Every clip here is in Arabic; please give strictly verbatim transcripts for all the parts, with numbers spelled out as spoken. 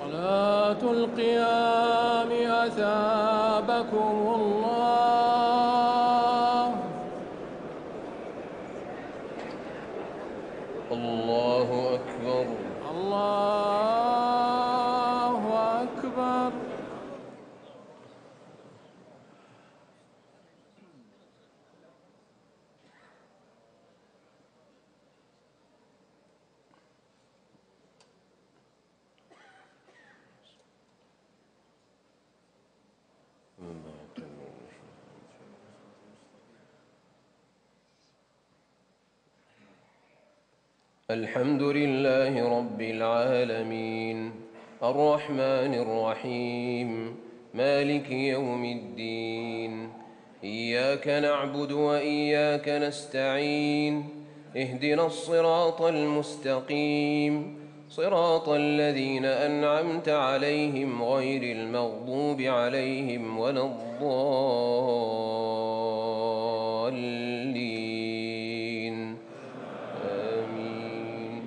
صلاة القيام أثابكم الله. الله أكبر. الله أكبر. الحمد لله رب العالمين الرحمن الرحيم مالك يوم الدين. إياك نعبد وإياك نستعين. اهدنا الصراط المستقيم صراط الذين أنعمت عليهم غير المغضوب عليهم ولا الضالين. آمين.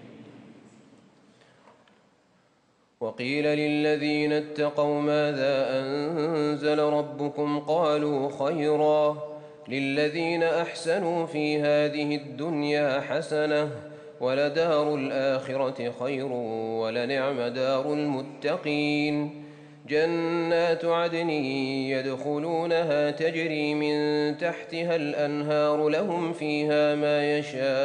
وقيل للذين اتقوا ماذا أنزل ربكم قالوا خيرا للذين أحسنوا في هذه الدنيا حسنة ولدار الآخرة خير ولنعم دار المتقين. جنات عدن يدخلونها تجري من تحتها الأنهار لهم فيها ما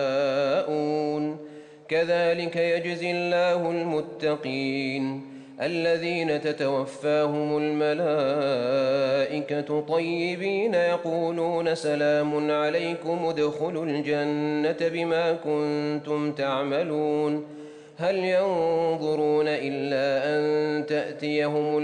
يشاءون كذلك يجزي الله المتقين الذين تتوفاهم الملائكة طيبين يقولون سلام عليكم ادخلوا الجنة بما كنتم تعملون. هل ينظرون إلا أن تأتيهم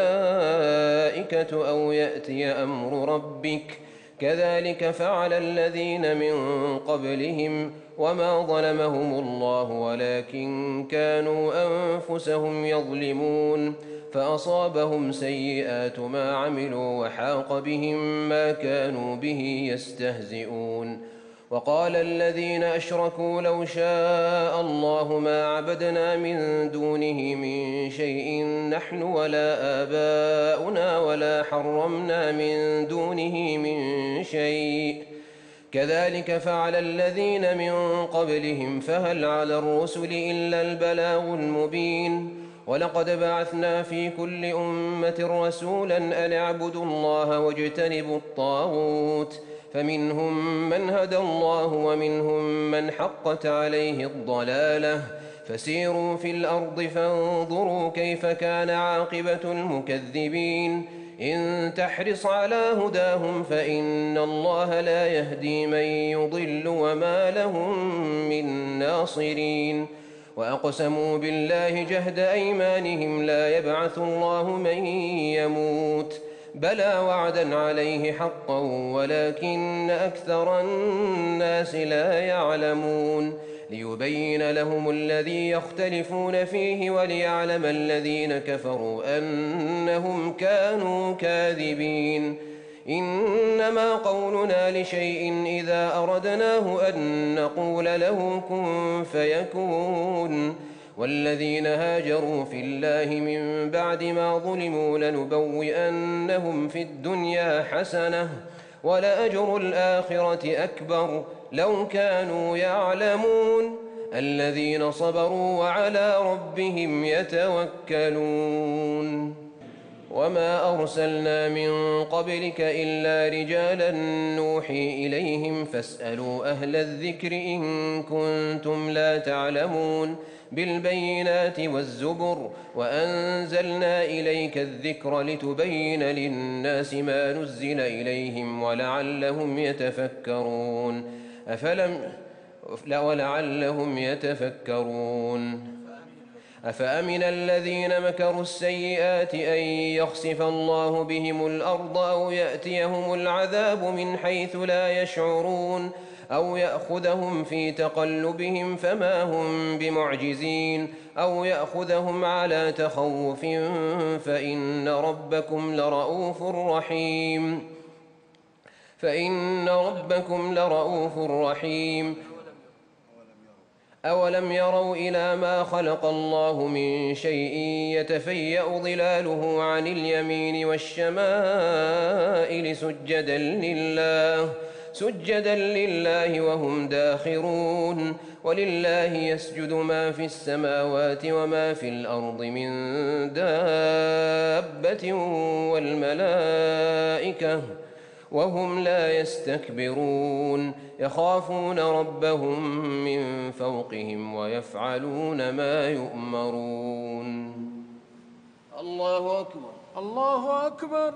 الملائكة أو يأتي أمر ربك كذلك فعل الذين من قبلهم وما ظلمهم الله ولكن كانوا أنفسهم يظلمون فأصابهم سيئات ما عملوا وحاق بهم ما كانوا به يستهزئون. وقال الذين أشركوا لو شاء الله ما عبدنا من دونه من شيء نحن ولا آباؤنا ولا حرمنا من دونه من شيء كذلك فعل الذين من قبلهم فهل على الرسل إلا البلاغ المبين. ولقد بعثنا في كل أمة رسولا أن اعبدوا الله واجتنبوا الطاغوت فمنهم من هدى الله ومنهم من حقت عليه الضلالة فسيروا في الأرض فانظروا كيف كان عاقبة المكذبين. إن تحرص على هداهم فإن الله لا يهدي من يضل وما لهم من ناصرين. وأقسموا بالله جهد أيمانهم لا يبعث الله من يموت بلى وعدا عليه حقا ولكن أكثر الناس لا يعلمون. ليبين لهم الذي يختلفون فيه وليعلم الذين كفروا أنهم كانوا كاذبين. إنما قولنا لشيء إذا أردناه أن نقول له كن فيكون. والذين هاجروا في الله من بعد ما ظلموا لنبوئنهم في الدنيا حسنة ولأجر الآخرة أكبر لو كانوا يعلمون. الذين صبروا وعلى ربهم يتوكلون. وما أرسلنا من قبلك إلا رجالا نوحي إليهم فاسألوا أهل الذكر إن كنتم لا تعلمون. بالبينات والزبر وأنزلنا إليك الذكر لتبين للناس ما نزل إليهم ولعلهم يتفكرون. أفلم ولعلهم يتفكرون. أفأمن الذين مكروا السيئات أن يخسف الله بهم الأرض أو يأتيهم العذاب من حيث لا يشعرون أو يأخذهم في تقلبهم فما هم بمعجزين أو يأخذهم على تخوف فإن ربكم لرؤوف رحيم فإن ربكم لرؤوف رحيم. أولم يروا إلى ما خلق الله من شيء يتفيأ ظلاله عن اليمين والشمائل سجدا لله سجدا لله وهم داخرون ولله يسجد ما في السماوات وما في الأرض من دابة والملائكة وهم لا يستكبرون يخافون ربهم من فوقهم ويفعلون ما يؤمرون. الله أكبر. الله أكبر.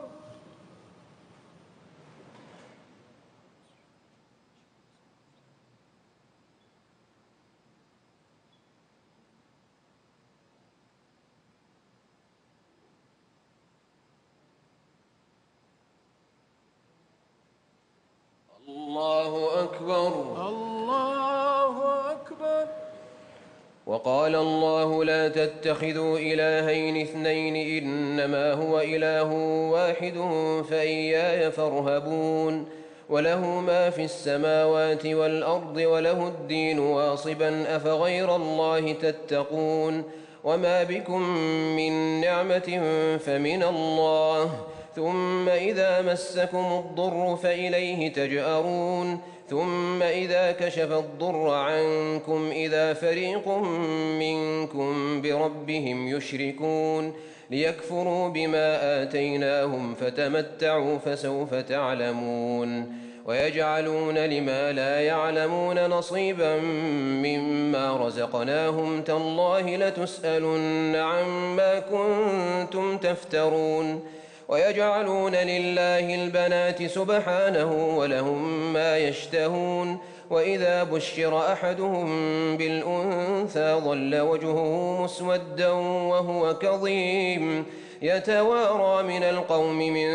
الله أكبر. الله أكبر. وقال الله لا تتخذوا إلهين اثنين إنما هو إله واحد فإياي فارهبون وله ما في السماوات والأرض وله الدين واصبا أفغير الله تتقون وما بكم من نعمة فمن الله ثم إذا مسكم الضر فإليه تجأرون ثم إذا كشف الضر عنكم إذا فريق منكم بربهم يشركون ليكفروا بما آتيناهم فتمتعوا فسوف تعلمون ويجعلون لما لا يعلمون نصيبا مما رزقناهم تالله لتسألن عما كنتم تفترون ويجعلون لله البنات سبحانه ولهم ما يشتهون وإذا بشر أحدهم بالأنثى ظل وجهه مسودا وهو كظيم يتوارى من القوم من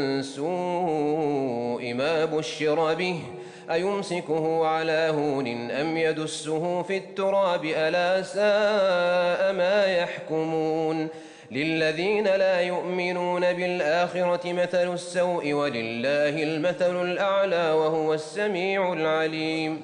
سوء ما بشر به أيمسكه على هون أم يدسه في التراب ألا ساء ما يحكمون للذين لا يؤمنون بالآخرة مثل السوء ولله المثل الأعلى وهو السميع العليم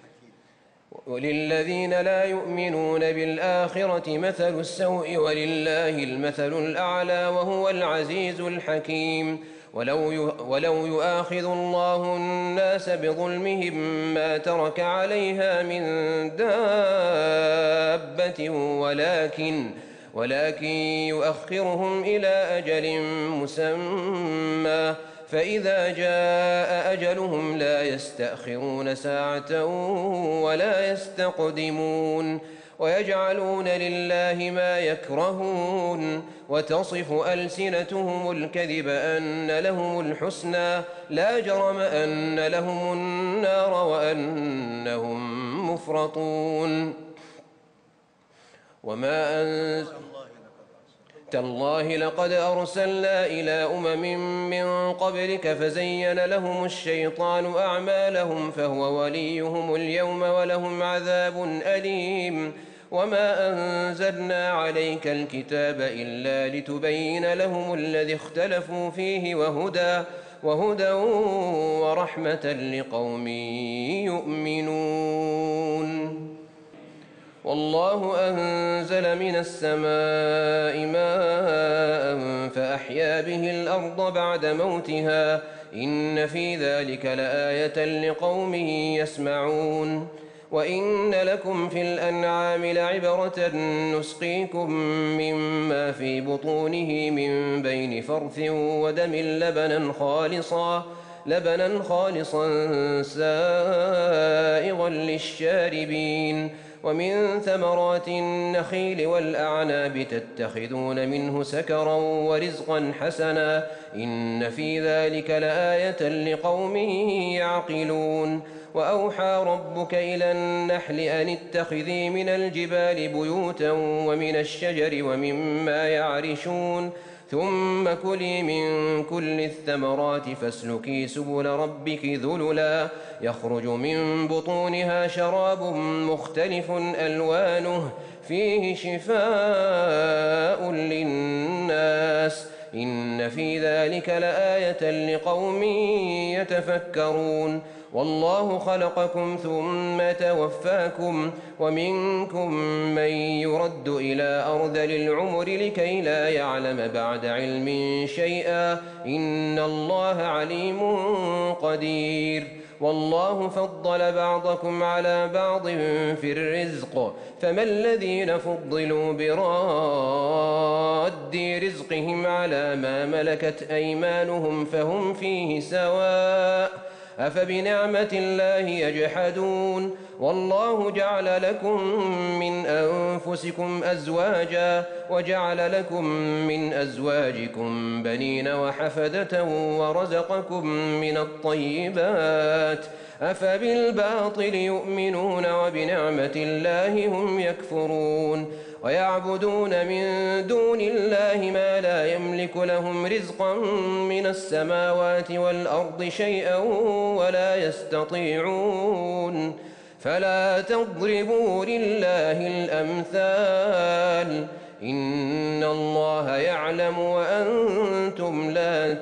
وللذين لا يؤمنون بالآخرة مثل السوء ولله المثل الأعلى وهو العزيز الحكيم ولو ولو يؤاخذ الله الناس بظلمهم ما ترك عليها من دابة ولكن ولكن يؤخرهم إلى أجل مسمى فإذا جاء أجلهم لا يستأخرون ساعة ولا يستقدمون ويجعلون لله ما يكرهون وتصف ألسنتهم الكذب أن لهم الحسنى لا جرم أن لهم النار وأنهم مفرطون وما أنزل تالله لقد أرسلنا إلى أمم من قبلك فزين لهم الشيطان أعمالهم فهو وليهم اليوم ولهم عذاب أليم وما أنزلنا عليك الكتاب إلا لتبين لهم الذي اختلفوا فيه وهدى وهدى ورحمة لقوم يؤمنون والله أنزل من السماء ماء فأحيا به الأرض بعد موتها إن في ذلك لآية لقوم يسمعون وإن لكم في الأنعام لعبرة نسقيكم مما في بطونه من بين فرث ودم لبنا خالصا لبنا خالصا سائغا للشاربين ومن ثمرات النخيل والأعناب تتخذون منه سكرا ورزقا حسنا إن في ذلك لآية لقوم يعقلون وأوحى ربك إلى النحل أن اتخذي من الجبال بيوتا ومن الشجر ومما يعرشون ثم كلي من كل الثمرات فاسلكي سبل ربك ذللا يخرج من بطونها شراب مختلف ألوانه فيه شفاء للناس إن في ذلك لآية لقوم يتفكرون والله خلقكم ثم توفاكم ومنكم من يرد إلى أرذل العمر لكي لا يعلم بعد علم شيئا إن الله عليم قدير والله فضل بعضكم على بعض في الرزق فما الذين فضلوا براد رزقهم على ما ملكت أيمانهم فهم فيه سواء أفبنعمة الله يجحدون والله جعل لكم من أنفسكم أزواجا وجعل لكم من أزواجكم بنين وحفدة ورزقكم من الطيبات أفبالباطل يؤمنون وبنعمة الله هم يكفرون ويعبدون من دون الله ما لا يملك لهم رزقا من السماوات والأرض شيئا ولا يستطيعون فلا تضربوا لله الأمثال إن الله يعلم وأنتم لا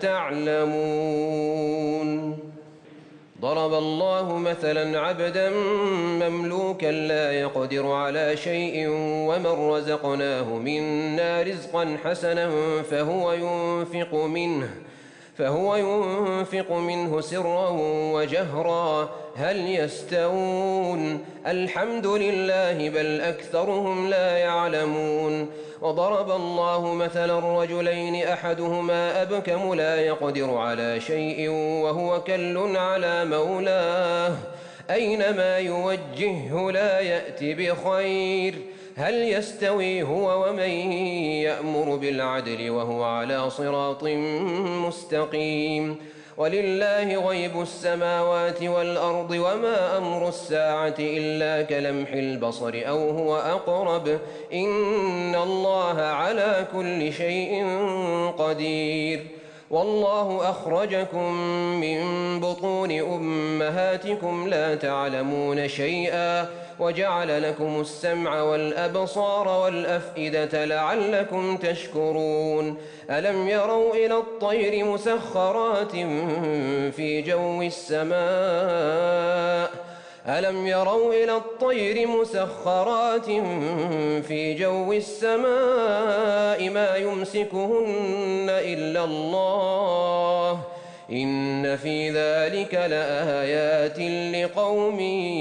تعلمون ضرب الله مثلا عبدا مملوكا لا يقدر على شيء ومن رزقناه منا رزقا حسنا فهو ينفق منه فهو ينفق منه سرا وجهرا هل يستوون الحمد لله بل أكثرهم لا يعلمون وضرب الله مثلا رجلين أحدهما أبكم لا يقدر على شيء وهو كل على مولاه أينما يوجهه لا يأتي بخير هل يستوي هو ومن يأمر بالعدل وهو على صراط مستقيم ولله غيب السماوات والأرض وما أمر الساعة إلا كلمح البصر أو هو أقرب إن الله على كل شيء قدير والله أخرجكم من بطون أمهاتكم لا تعلمون شيئا وجعل لكم السمع والأبصار والأفئدة لعلكم تشكرون ألم يروا إلى الطير مسخرات في جو السماء ألم يروا إلى الطير مسخرات في جو السماء ما يمسكهن إلا الله إن في ذلك لآيات لقوم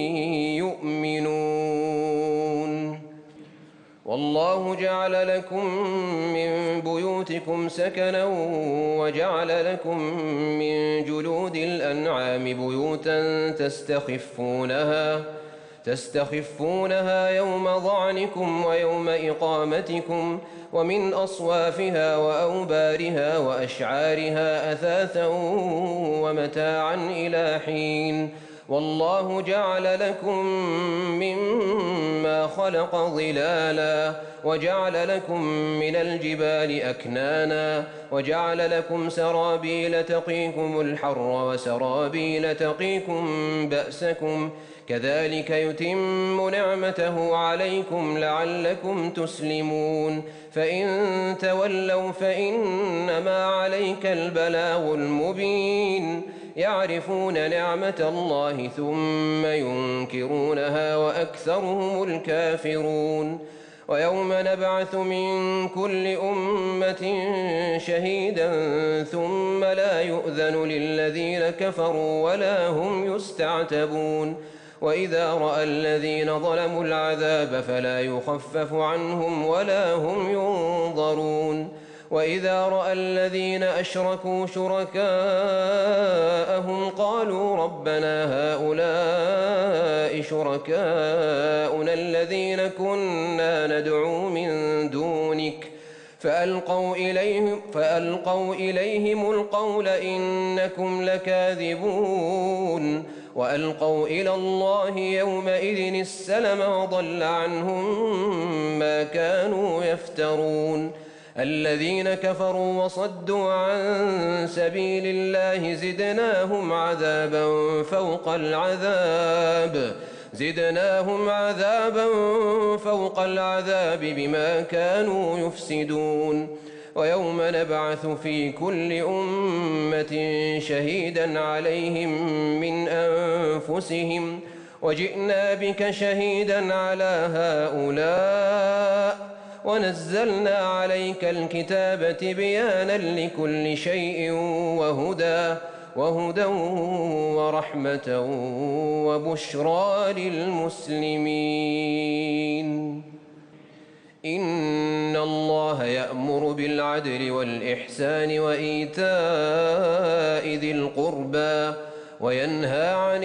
يؤمنون والله جعل لكم من بيوتكم سكنا وجعل لكم من جلود الأنعام بيوتا تستخفونها تستخفونها يوم ظعنكم ويوم إقامتكم ومن أصوافها وأوبارها وأشعارها أثاثا ومتاعا إلى حين والله جعل لكم مما خلق ظلالا وجعل لكم من الجبال أكنانا وجعل لكم سرابيل تقيكم الحر وسرابيل تقيكم بأسكم كذلك يتم نعمته عليكم لعلكم تسلمون فإن تولوا فإنما عليك البلاغ المبين يعرفون نعمة الله ثم ينكرونها وأكثرهم الكافرون ويوم نبعث من كل أمة شهيدا ثم لا يؤذن للذين كفروا ولا هم يستعتبون وإذا رأى الذين ظلموا العذاب فلا يخفف عنهم ولا هم ينظرون وإذا رأى الذين أشركوا شركاءهم قالوا ربنا هؤلاء شركاؤنا الذين كنا ندعو من دونك فألقوا إليهم, فألقوا إليهم القول إنكم لكاذبون وألقوا إلى الله يومئذ السلم وضل عنهم ما كانوا يفترون الذين كفروا وصدوا عن سبيل الله زدناهم عذابا فوق العذاب زدناهم عذابا فوق العذاب بما كانوا يفسدون ويوم نبعث في كل أمة شهيدا عليهم من أنفسهم وجئنا بك شهيدا على هؤلاء ونزلنا عليك الكتاب تبيانا لكل شيء وهدى وهدى ورحمة وبشرى للمسلمين. إن الله يأمر بالعدل والإحسان وإيتاء ذي القربى وينهى عن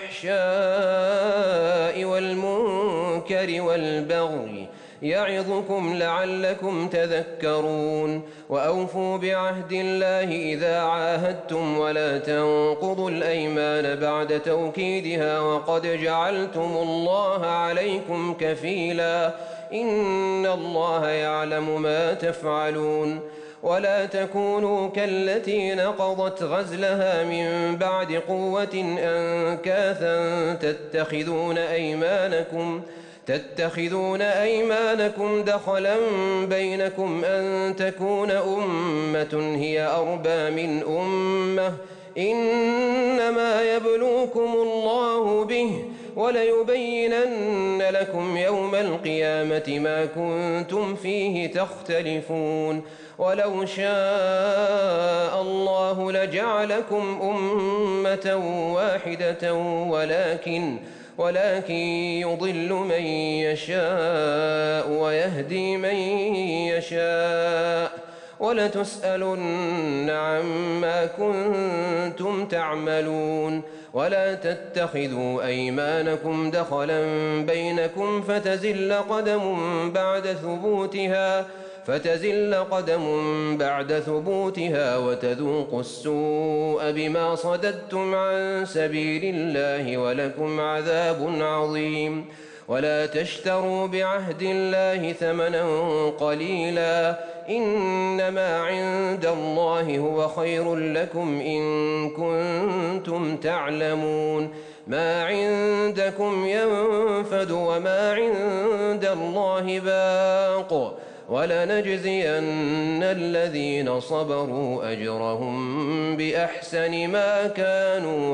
الفحشاء والمنكر والبغي يعظكم لعلكم تذكرون. وأوفوا بعهد الله إذا عاهدتم ولا تنقضوا الأيمان بعد توكيدها وقد جعلتم الله عليكم كفيلا إن الله يعلم ما تفعلون. ولا تكونوا كالتي نقضت غزلها من بعد قوة أنكاثا تتخذون أيمانكم تتخذون أيمانكم دخلا بينكم أن تكون أمة هي أربى من أمة إنما يبلوكم الله به وليبينن لكم يوم القيامة ما كنتم فيه تختلفون. ولو شاء الله لجعلكم أمة واحدة ولكن ولكن يضل من يشاء ويهدي من يشاء ولتسألن عما كنتم تعملون. ولا تتخذوا أيمانكم دخلا بينكم فتزل قدم بعد ثبوتها فتزل قدم بعد ثبوتها وتذوقوا السوء بما صددتم عن سبيل الله ولكم عذاب عظيم. ولا تشتروا بعهد الله ثمنا قليلا إنما عند الله هو خير لكم إن كنتم تعلمون. ما عندكم ينفد وما عند الله باق ولنجزين الذين صبروا أجرهم بأحسن ما كانوا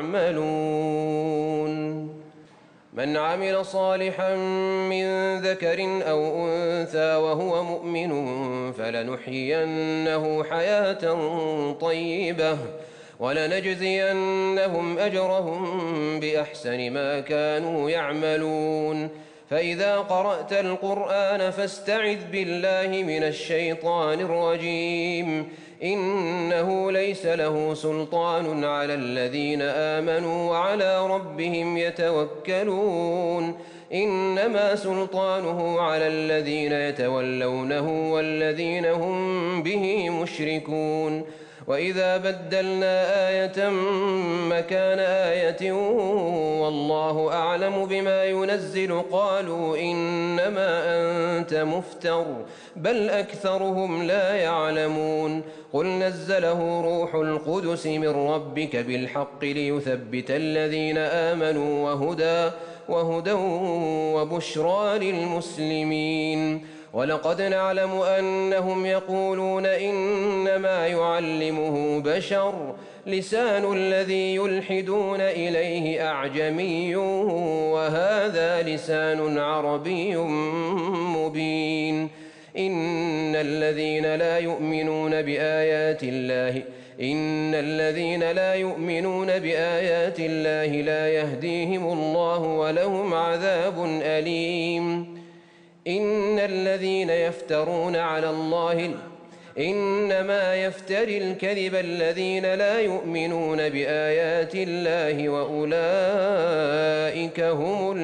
يعملون. من عمل صالحا من ذكر أو أنثى وهو مؤمن فلنحيينه حياة طيبة ولنجزينهم أجرهم بأحسن ما كانوا يعملون. فإذا قرأت القرآن فاستعذ بالله من الشيطان الرجيم إنه ليس له سلطان على الذين آمنوا وعلى ربهم يتوكلون إنما سلطانه على الذين يتولونه والذين هم به مشركون. وإذا بدلنا آية مكان آية والله أعلم بما ينزل قالوا إنما أنت مفتر بل أكثرهم لا يعلمون. قل نزله روح القدس من ربك بالحق ليثبت الذين آمنوا وهدى وهدى وبشرى للمسلمين. ولقد نعلم أنهم يقولون إنما يعلمه بشر لسان الذي يلحدون إليه أعجمي وهذا لسان عربي مبين. إن الذين لا يؤمنون بآيات الله إن الذين لا يؤمنون بآيات الله لا يهديهم الله ولهم عذاب أليم. إن الذين يفترون على الله إنما يفتري الكذب الذين لا يؤمنون بآيات الله وأولئك هم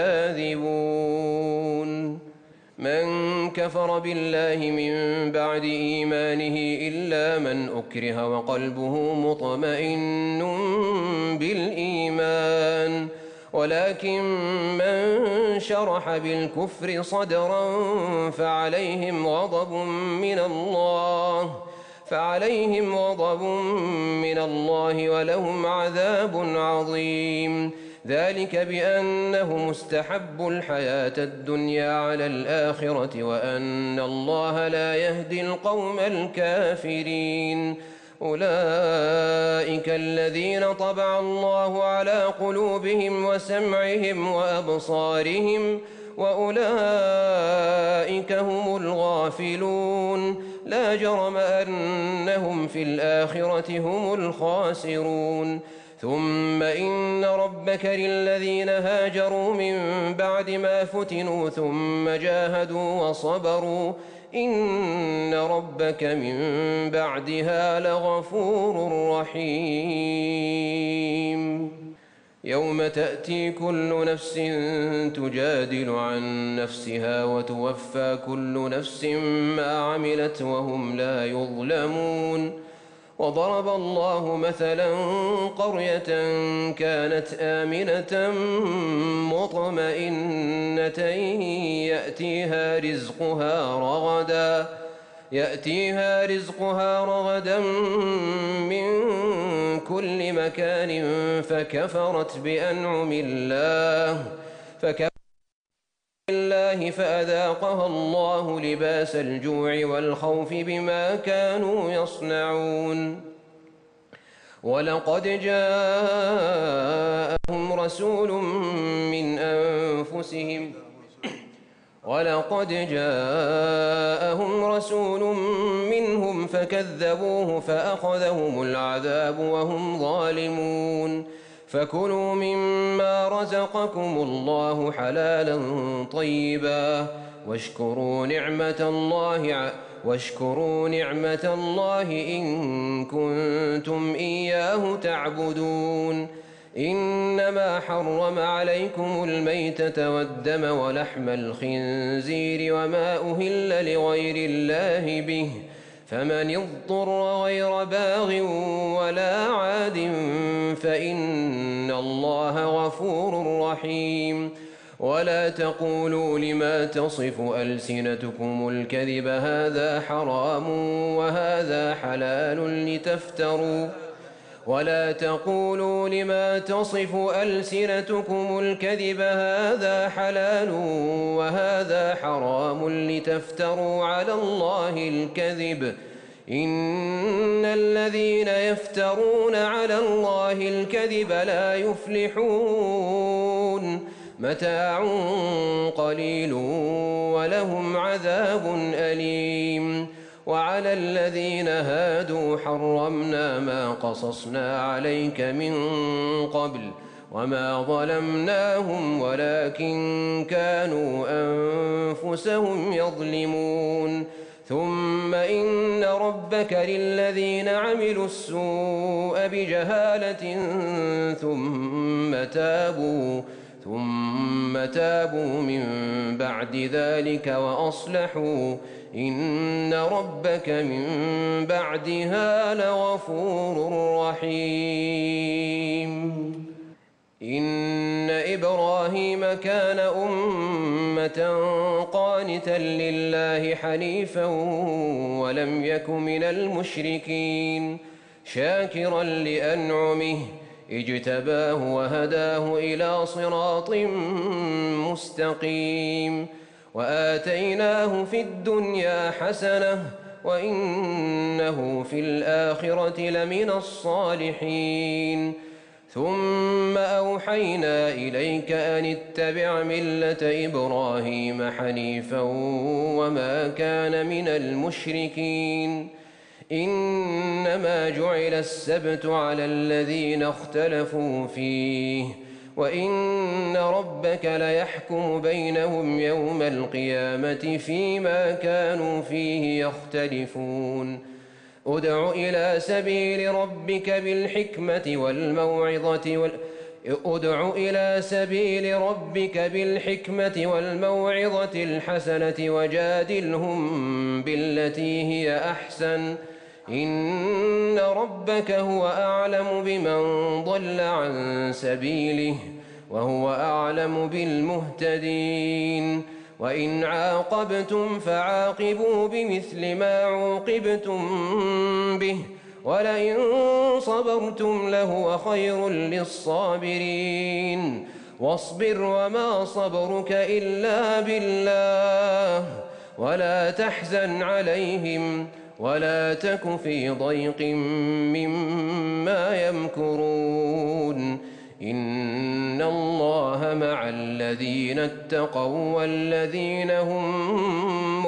الكاذبون. من كفر بالله من بعد إيمانه إلا من أكره وقلبه مطمئن بالإيمان ولكن من شرح بالكفر صدرا فعليهم غضب من الله فعليهم غضب من الله ولهم عذاب عظيم. ذلك بأنهم استحبوا الحياة الدنيا على الآخرة وأن الله لا يهدي القوم الكافرين. أولئك الذين طبع الله على قلوبهم وسمعهم وأبصارهم وأولئك هم الغافلون. لا جرم أنهم في الآخرة هم الخاسرون. ثم إن ربك للذين هاجروا من بعد ما فتنوا ثم جاهدوا وصبروا إن ربك من بعدها لغفور رحيم. يوم تأتي كل نفس تجادل عن نفسها وتوفى كل نفس ما عملت وهم لا يظلمون. وضرب الله مثلا قرية كانت آمنة مطمئنة يأتيها رزقها رغدا يأتيها رزقها رغدا من كل مكان فكفرت بأنعم الله فكفرت الله فأذاقها الله لباس الجوع والخوف بما كانوا يصنعون. ولقد جاءهم رسول من أنفسهم ولقد جاءهم رسول منهم فكذبوه فأخذهم العذاب وهم ظالمون. فكلوا مما رزقكم الله حلالا طيبا واشكروا نعمة الله واشكروا نعمة الله إن كنتم إياه تعبدون. إنما حرم عليكم الميتة والدم ولحم الخنزير وما أهل لغير الله به فمن اضطر غير باغ ولا عاد فإن الله غفور رحيم. ولا تقولوا لما تصف ألسنتكم الكذب هذا حرام وهذا حلال لتفتروا ولا تقولوا لما تصف ألسنتكم الكذب هذا حلال وهذا حرام لتفتروا على الله الكذب إن الذين يفترون على الله الكذب لا يفلحون. متاع قليل ولهم عذاب أليم. وعلى الذين هادوا حرمنا ما قصصنا عليك من قبل وما ظلمناهم ولكن كانوا أنفسهم يظلمون. ثم إن ربك للذين عملوا السوء بجهالة ثم تابوا ثم تابوا من بعد ذلك وأصلحوا إن ربك من بعدها لغفور رحيم. إن إبراهيم كان أمة قانتا لله حنيفا ولم يك من المشركين شاكرا لأنعمه اجتباه وهداه إلى صراط مستقيم. وآتيناه في الدنيا حسنة وإنه في الآخرة لمن الصالحين. ثم أوحينا إليك أن اتبع ملة إبراهيم حنيفا وما كان من المشركين. إنما جعل السبت على الذين اختلفوا فيه وإن ربك ليحكم بينهم يوم القيامة فيما كانوا فيه يختلفون. ادع إلى سبيل ربك بالحكمة والموعظة وال... ادع إلى سبيل ربك بالحكمة والموعظة الحسنة وجادلهم بالتي هي أحسن إن ربك هو أعلم بمن ضل عن سبيله وهو أعلم بالمهتدين. وإن عاقبتم فعاقبوا بمثل ما عوقبتم به ولئن صبرتم لهو خير للصابرين واصبر وما صبرك إلا بالله ولا تحزن عليهم ولا تك في ضيق مما يمكرون إن الله مع الذين اتقوا والذين هم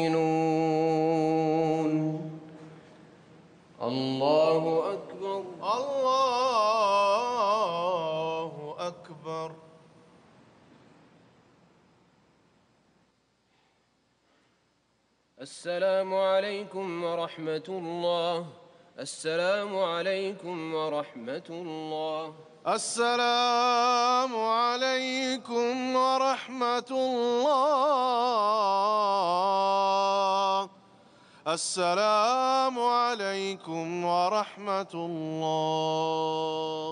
محسنون. الله أكبر. الله أكبر. السلام عليكم ورحمة الله. السلام عليكم ورحمة الله. السلام عليكم ورحمة الله. السلام عليكم ورحمة الله.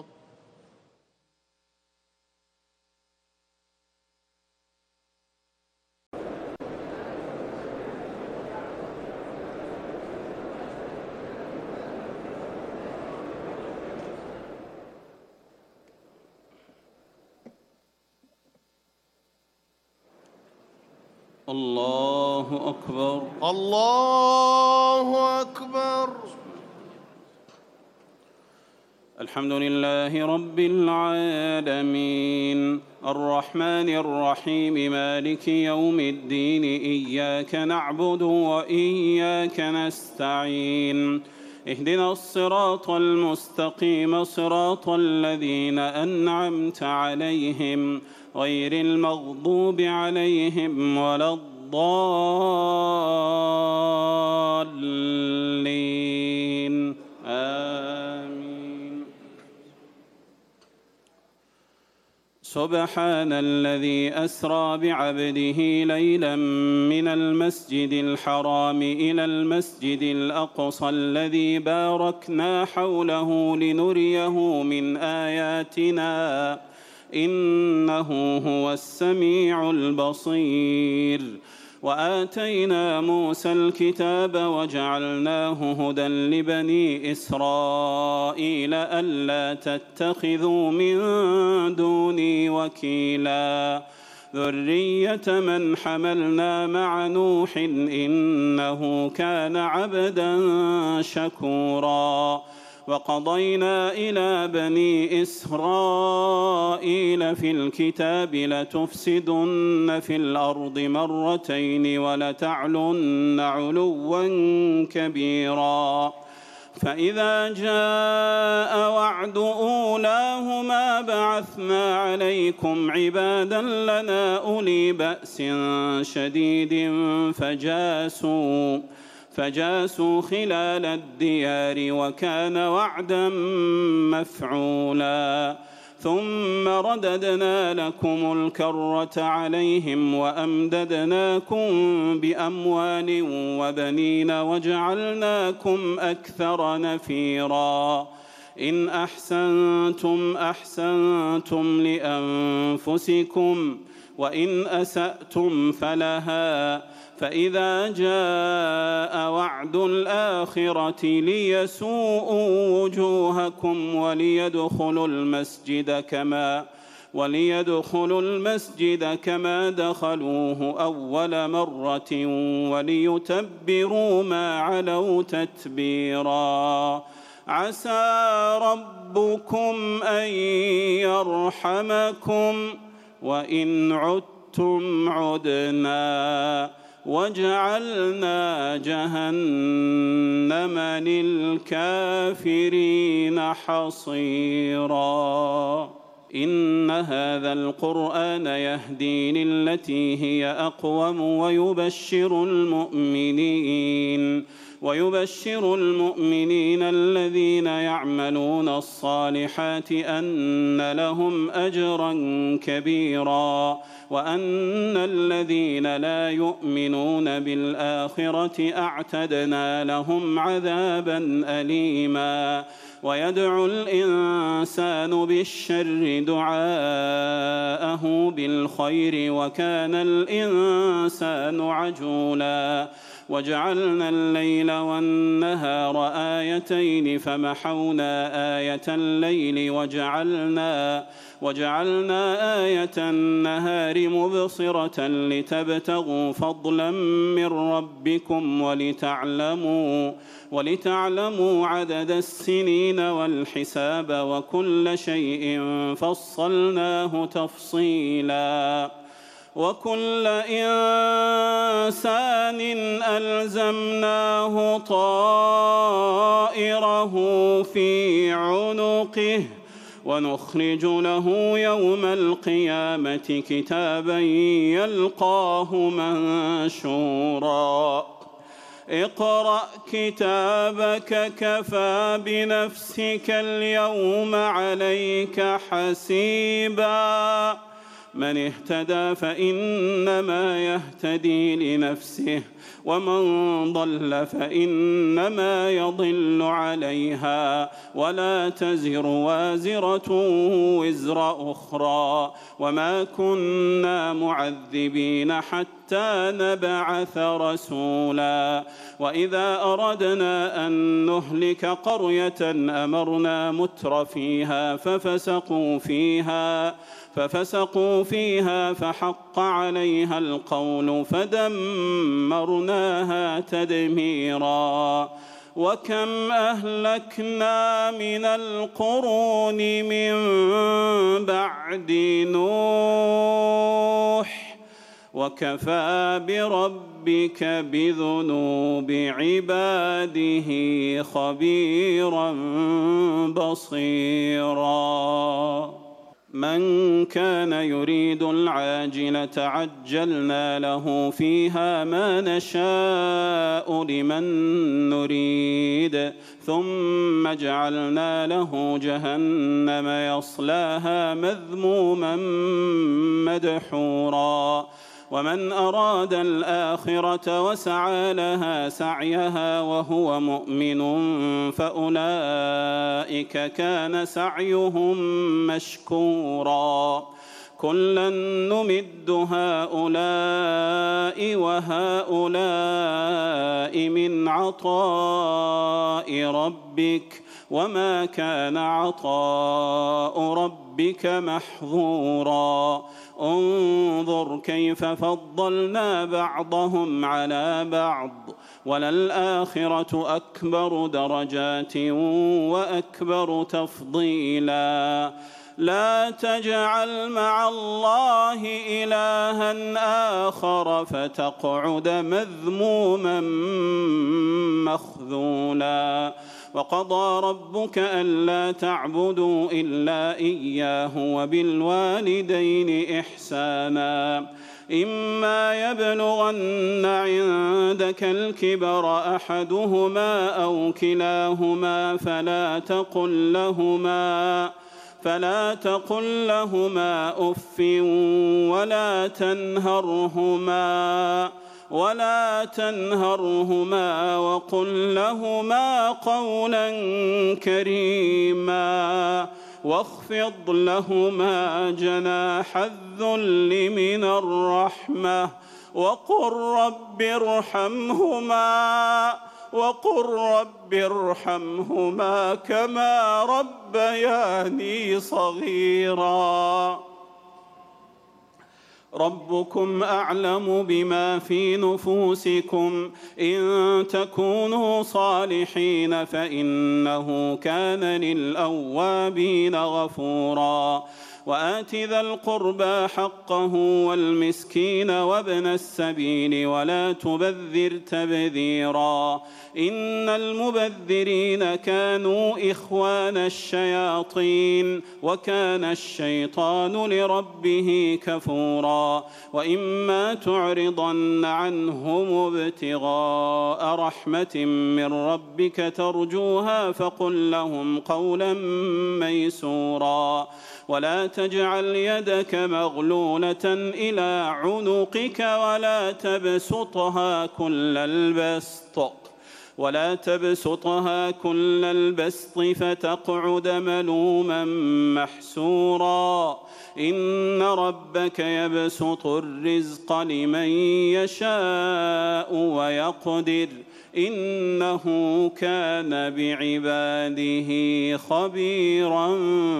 الله أكبر. الله أكبر. الحمد لله رب العالمين الرحمن الرحيم مالك يوم الدين إياك نعبد وإياك نستعين اهدنا الصراط المستقيم صراط الذين أنعمت عليهم غير المغضوب عليهم ولا الضالين آمين. سبحان الذي أسرى بعبده ليلا من المسجد الحرام إلى المسجد الأقصى الذي باركنا حوله لنريه من آياتنا إنه هو السميع البصير. وآتينا موسى الكتاب وجعلناه هدى لبني إسرائيل ألا تتخذوا من دوني وكيلا ذرية من حملنا مع نوح إنه كان عبدا شكورا. وقضينا إلى بني إسرائيل في الكتاب لتفسدن في الأرض مرتين ولتعلن علوا كبيرا. فإذا جاء وعد أولاهما بعثنا عليكم عبادا لنا أولي بأس شديد فجاسوا فجاسوا خلال الديار وكان وعدا مفعولا. ثم رددنا لكم الكرة عليهم وأمددناكم بأموال وبنين وجعلناكم أكثر نفيرا. إن أحسنتم أحسنتم لأنفسكم وإن أسأتم فلها. فإذا جاء وعد الآخرة ليسوءوا وجوهكم وليدخلوا المسجد كما وليدخلوا المسجد كما دخلوه أول مرة وليتبروا ما علوا تتبيرا. عسى ربكم أن يرحمكم وإن عدتم عدنا وجعلنا جهنم للكافرين حصيرا. إن هذا القرآن يهدي للتي هي أقوم ويبشر المؤمنين ويبشر المؤمنين الذين يعملون الصالحات أن لهم أجرا كبيرا وأن الذين لا يؤمنون بالآخرة أعتدنا لهم عذابا أليما. ويدعو الإنسان بالشر دعاءه بالخير وكان الإنسان عجولا. وجعلنا الليل والنهار آيتين فمحونا آية الليل وجعلنا وجعلنا آية النهار مبصرة لتبتغوا فضلا من ربكم ولتعلموا ولتعلموا عدد السنين والحساب وكل شيء فصلناه تفصيلا وكل إنسان ألزمناه طائره في عنقه ونخرج له يوم القيامة كتابا يلقاه منشورا اقرأ كتابك كفى بنفسك اليوم عليك حسيبا من اهتدى فإنما يهتدي لنفسه ومن ضل فإنما يضل عليها ولا تزر وازرة وزر أخرى وما كنا معذبين حتى نبعث رسولا وإذا أردنا أن نهلك قرية أمرنا متر فيها ففسقوا فيها ففسقوا فيها فحق عليها القول فدمرناها تدميرا وكم أهلكنا من القرون من بعد نوح وكفى بربك بذنوب عباده خبيرا بصيرا من كان يريد العاجلة عجلنا له فيها ما نشاء لمن نريد ثم جعلنا له جهنم يصلاها مذموما مدحورا ومن أراد الآخرة وسعى لها سعيها وهو مؤمن فأولئك كان سعيهم مشكورا كلا نمد هؤلاء وهؤلاء من عطاء ربك وما كان عطاء ربك محظورا انظر كيف فضلنا بعضهم على بعض وللآخرة أكبر درجات وأكبر تفضيلا لا تجعل مع الله إلها آخر فتقعد مذموما مخذولا وقضى ربك ألا تعبدوا إلا إياه وبالوالدين إحسانا إما يبلغن عندك الكبر أحدهما أو كلاهما فلا تقل لهما فلا تقل لهما أف ولا تنهرهما ولا تنهرهما وقل لهما قولا كريما واخفض لهما جناح الذل من الرحمة وقل رب ارحمهما وقل رب ارحمهما كما ربياني صغيرا ربكم أعلم بما في نفوسكم إن تكونوا صالحين فإنه كان للأوابين غفورا وآت ذا القربى حقه والمسكين وابن السبيل ولا تبذر تبذيرا إن المبذرين كانوا إخوان الشياطين وكان الشيطان لربه كفورا وإما تعرضن عنهم ابتغاء رحمة من ربك ترجوها فقل لهم قولا ميسورا ولا تجعل يدك مغلولة إلى عنقك ولا تبسطها كل البسط ولا تبسطها كل البسط فتقعد ملوما محسورا إن ربك يبسط الرزق لمن يشاء ويقدر إنه كان بعباده خبيرا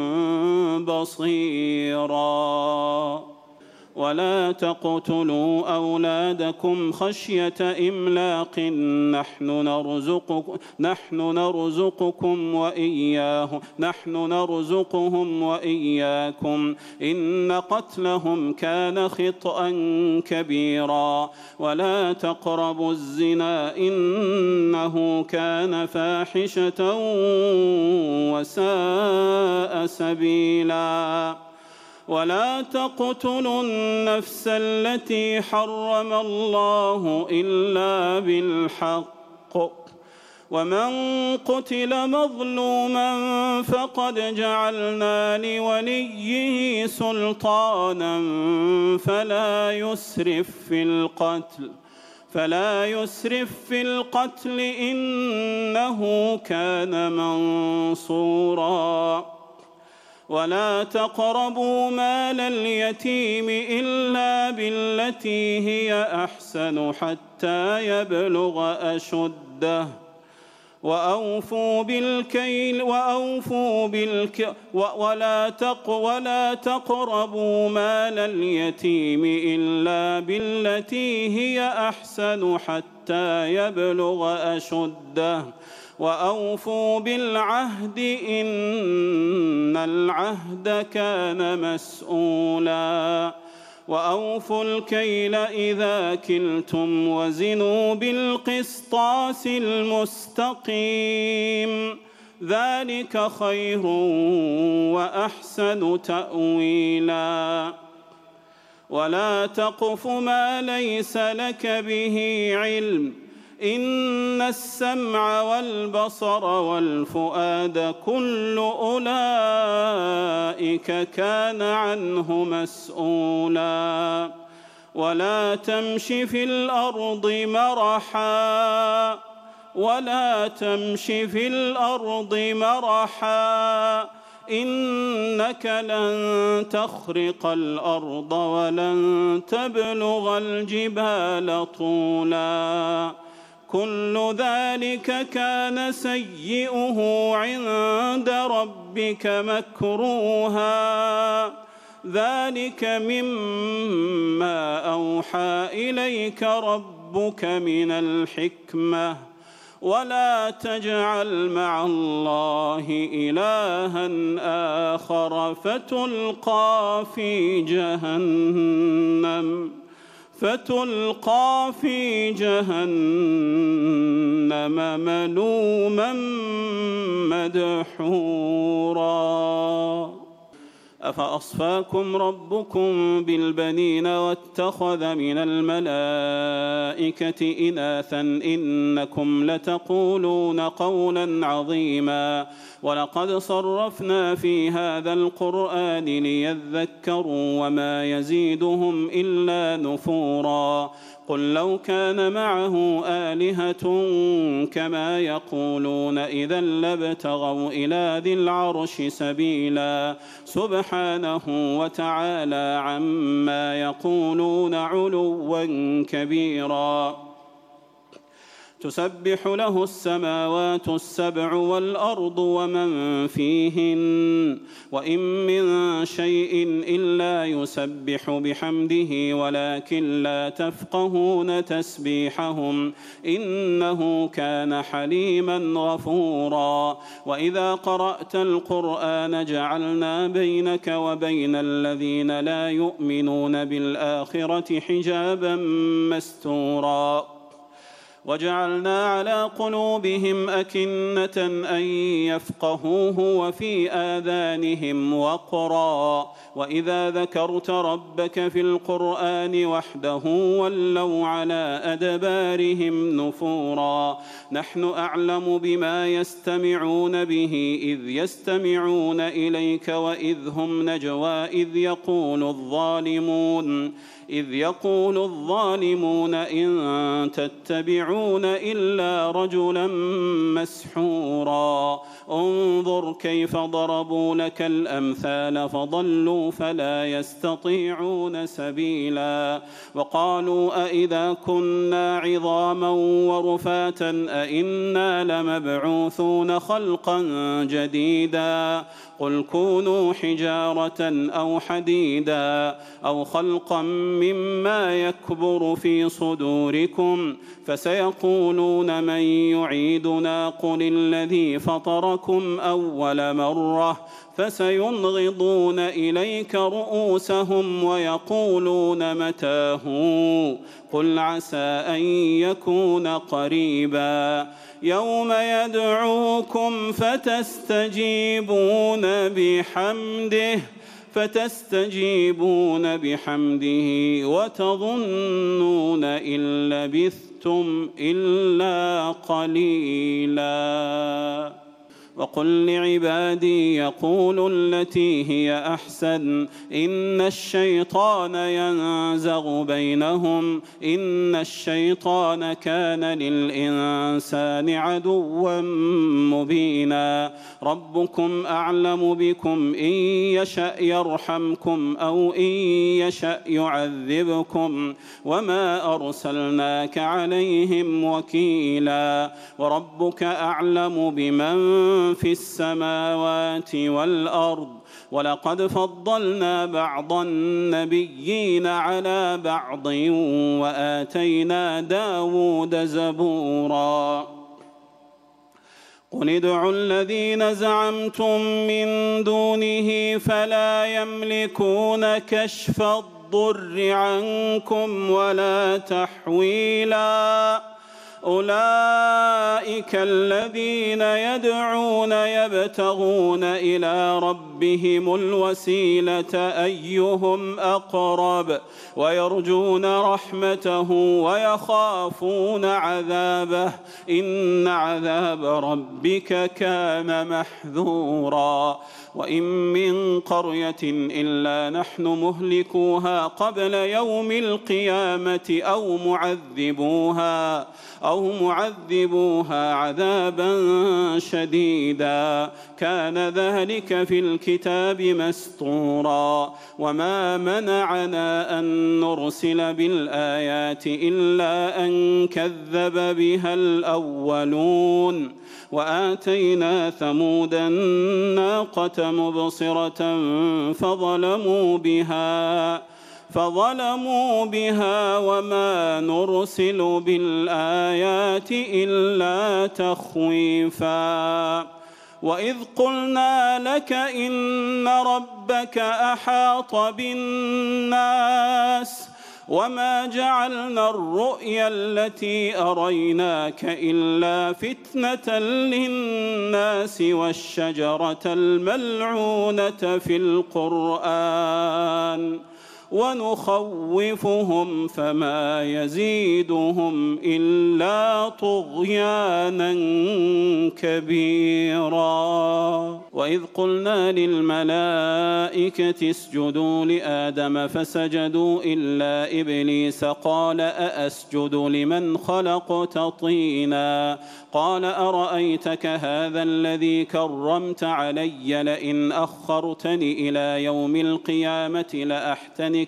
بصيرا ولا تقتلوا أولادكم خشية إملاق نحن نرزقكم نحن نرزقكم وإياهم نحن نرزقهم وإياكم إن قتلهم كان خطأ كبيرا ولا تقربوا الزنا إنه كان فاحشة وساء سبيلا ولا تقتلوا النفس التي حرم الله إلا بالحق ومن قتل مظلوما فقد جعلنا لوليه سلطانا فلا يسرف في القتل فلا يسرف في القتل إنه كان منصورا ولا تقربوا مال اليتيم إلا بالتي هي أحسن حتى يبلغ أشده وأوفوا بالكيل وأوفوا بالك ولا تق ولا تقربوا مال اليتيم إلا بالتي هي أحسن حتى يبلغ أشده وأوفوا بالعهد إن العهد كان مسؤولا وأوفوا الكيل إذا كلتم وزنوا بالقسطاس المستقيم ذلك خير وأحسن تأويلا ولا تقف ما ليس لك به علم إن السمع والبصر والفؤاد كل أولئك كان عنه مسؤولا ولا تمش في الأرض مرحا ولا تمش في الأرض مرحا إنك لن تخرق الأرض ولن تبلغ الجبال طولا كل ذلك كان سيئه عند ربك مكروها ذلك مما أوحى إليك ربك من الحكمة ولا تجعل مع الله إلها آخر فتلقى في جهنم فتلقى في جهنم ملوما مدحورا أفأصفاكم ربكم بالبنين واتخذ من الملائكة إناثا إنكم لتقولون قولا عظيما ولقد صرفنا في هذا القرآن ليذكروا وما يزيدهم إلا نفورا قل لو كان معه آلهة كما يقولون إذا لابتغوا إلى ذي العرش سبيلا سبحانه وتعالى عما يقولون علوا كبيرا تسبح له السماوات السبع والأرض ومن فيهن وإن من شيء إلا يسبح بحمده ولكن لا تفقهون تسبيحهم إنه كان حليما غفورا وإذا قرأت القرآن جعلنا بينك وبين الذين لا يؤمنون بالآخرة حجابا مستورا وجعلنا على قلوبهم أكنة أن يفقهوه وفي آذانهم وقرا وإذا ذكرت ربك في القرآن وحده ولوا على أدبارهم نفورا نحن أعلم بما يستمعون به إذ يستمعون إليك وإذ هم نجوى إذ يقول الظالمون إذ يقول الظالمون إن تتبعون إلا رجلا مسحورا انظر كيف ضربوا لك الأمثال فضلوا فلا يستطيعون سبيلا وقالوا أئذا كنا عظاما ورفاتا أئنا لمبعوثون خلقا جديدا قل كونوا حجارة أو حديدا أو خلقا مما يكبر في صدوركم فسيقولون من يعيدنا قل الذي فطركم أول مرة فسينغضون إليك رؤوسهم ويقولون متى هو قل عسى أن يكون قريبا يوم يدعوكم فتستجيبون بحمده فتستجيبون بحمده وتظنون إن لبثتم إلا قليلا وقل لعبادي يقولوا التي هي أحسن إن الشيطان ينزغ بينهم إن الشيطان كان للإنسان عدوا مبينا ربكم أعلم بكم إن يشأ يرحمكم أو إن يشأ يعذبكم وما أرسلناك عليهم وكيلا وربك أعلم بمن في السماوات والأرض ولقد فضلنا بعض النبيين على بعض وآتينا داود زبورا قل ادعوا الذين زعمتم من دونه فلا يملكون كشف الضر عنكم ولا تحويلا أولئك الذين يدعون يبتغون إلى ربهم الوسيلة أيهم أقرب ويرجون رحمته ويخافون عذابه إن عذاب ربك كان محذورا وإن من قرية إلا نحن مهلكوها قبل يوم القيامة أو معذبوها أو معذبوها عذابا شديدا كان ذلك في الكتاب مسطورا وما منعنا أن نرسل بالآيات إلا أن كذب بها الأولون وآتينا ثمود الناقة مبصرة فظلموا بها فظلموا بها وما نرسل بالآيات إلا تخويفا وإذ قلنا لك إن ربك أحاط بالناس وما جعلنا الرؤيا التي أريناك إلا فتنة للناس والشجرة الملعونة في القرآن ونخوفهم فما يزيدهم إلا طغيانا كبيرا وإذ قلنا للملائكة اسجدوا لآدم فسجدوا إلا إبليس قال أأسجد لمن خلقت طينا قال أرأيتك هذا الذي كرمت علي لئن أخرتني إلى يوم القيامة لأحتنكن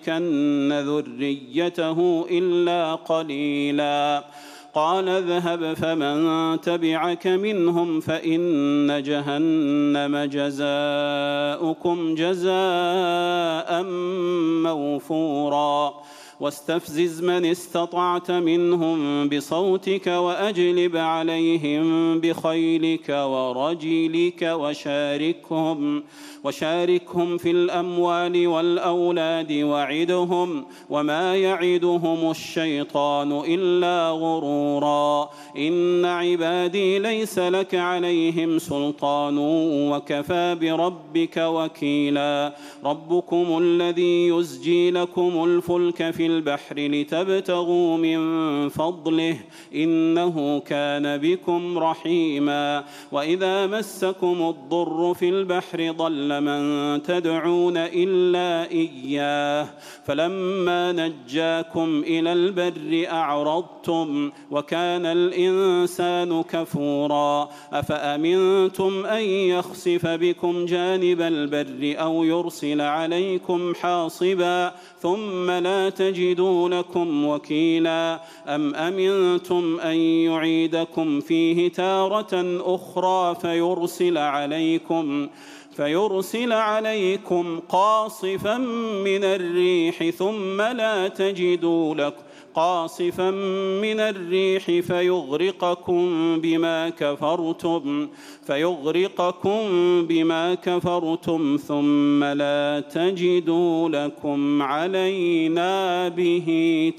ذريته إلا قليلا قال اذهب فمن تبعك منهم فإن جهنم جزاؤكم جزاء موفورا واستفزز من استطعت منهم بصوتك وأجلب عليهم بخيلك ورجلك وشاركهم وشاركهم في الأموال والأولاد وعدهم وما يعدهم الشيطان إلا غرورا إن عبادي ليس لك عليهم سلطان وكفى بربك وكيلا ربكم الذي يزجي لكم الفلك في البحر لتبتغوا من فضله إنه كان بكم رحيما وإذا مسكم الضر في البحر ضل من تدعون إلا إياه فلما نجاكم إلى البر أعرضتم وكان الإنسان كفورا أفأمنتم أن يخسف بكم جانب البر أو يرسل عليكم حاصبا ثم لا تجدوا لكم وكيلا أم أمنتم أن يعيدكم فيه تارة أخرى فيرسل عليكم فيرسل عليكم قاصفا من الريح ثم لا تجدوا لكم قاصفا من الريح فيغرقكم بما كفرتم فيغرقكم بما كفرتم ثم لا تجدوا لكم علينا به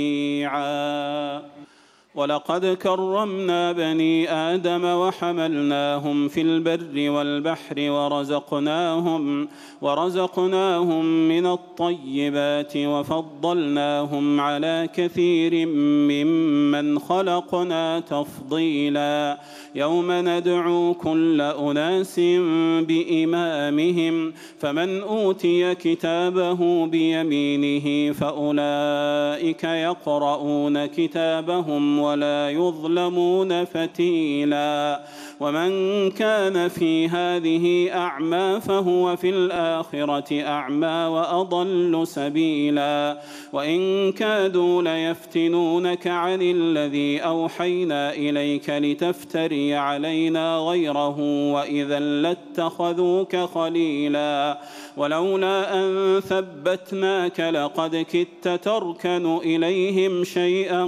تبيعا ولقد كرمنا بني آدم وحملناهم في البر والبحر ورزقناهم ورزقناهم من الطيبات وفضلناهم على كثير ممن خلقنا تفضيلا يوم ندعو كل أناس بإمامهم فمن أوتي كتابه بيمينه فأولئك يقرؤون كتابهم ولا يظلمون فتيلا ومن كان في هذه أعمى فهو في الآخرة أعمى وأضل سبيلا وإن كادوا ليفتنونك عن الذي أوحينا إليك لتفتري علينا غيره وإذا لاتخذوك خليلا ولولا أن ثبتناك لقد كدت تركن إليهم شيئا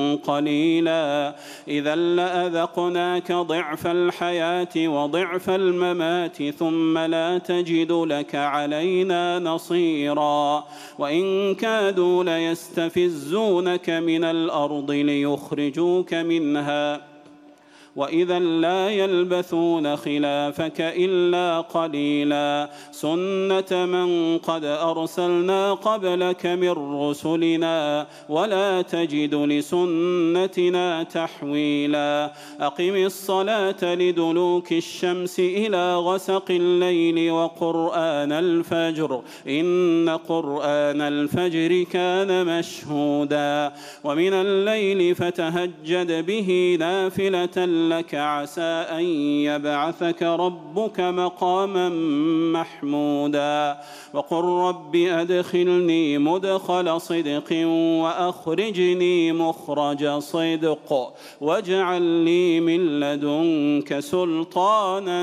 قليلا إذا لأذقناك ضعف الحياة وضعف الممات ثم لا تجد لك علينا نصيرا وإن كادوا ليستفزونك من الأرض ليخرجوك منها وإذا لا يلبثون خلافك إلا قليلا سنة من قد أرسلنا قبلك من رسلنا ولا تجد لسنتنا تحويلا أقم الصلاة لدلوك الشمس إلى غسق الليل وقرآن الفجر إن قرآن الفجر كان مشهودا ومن الليل فتهجد به نافلة لك عسى أن يبعثك ربك مقاما محمودا وقل رب أدخلني مدخل صدق وأخرجني مخرج صدق واجعل لي من لدنك سلطانا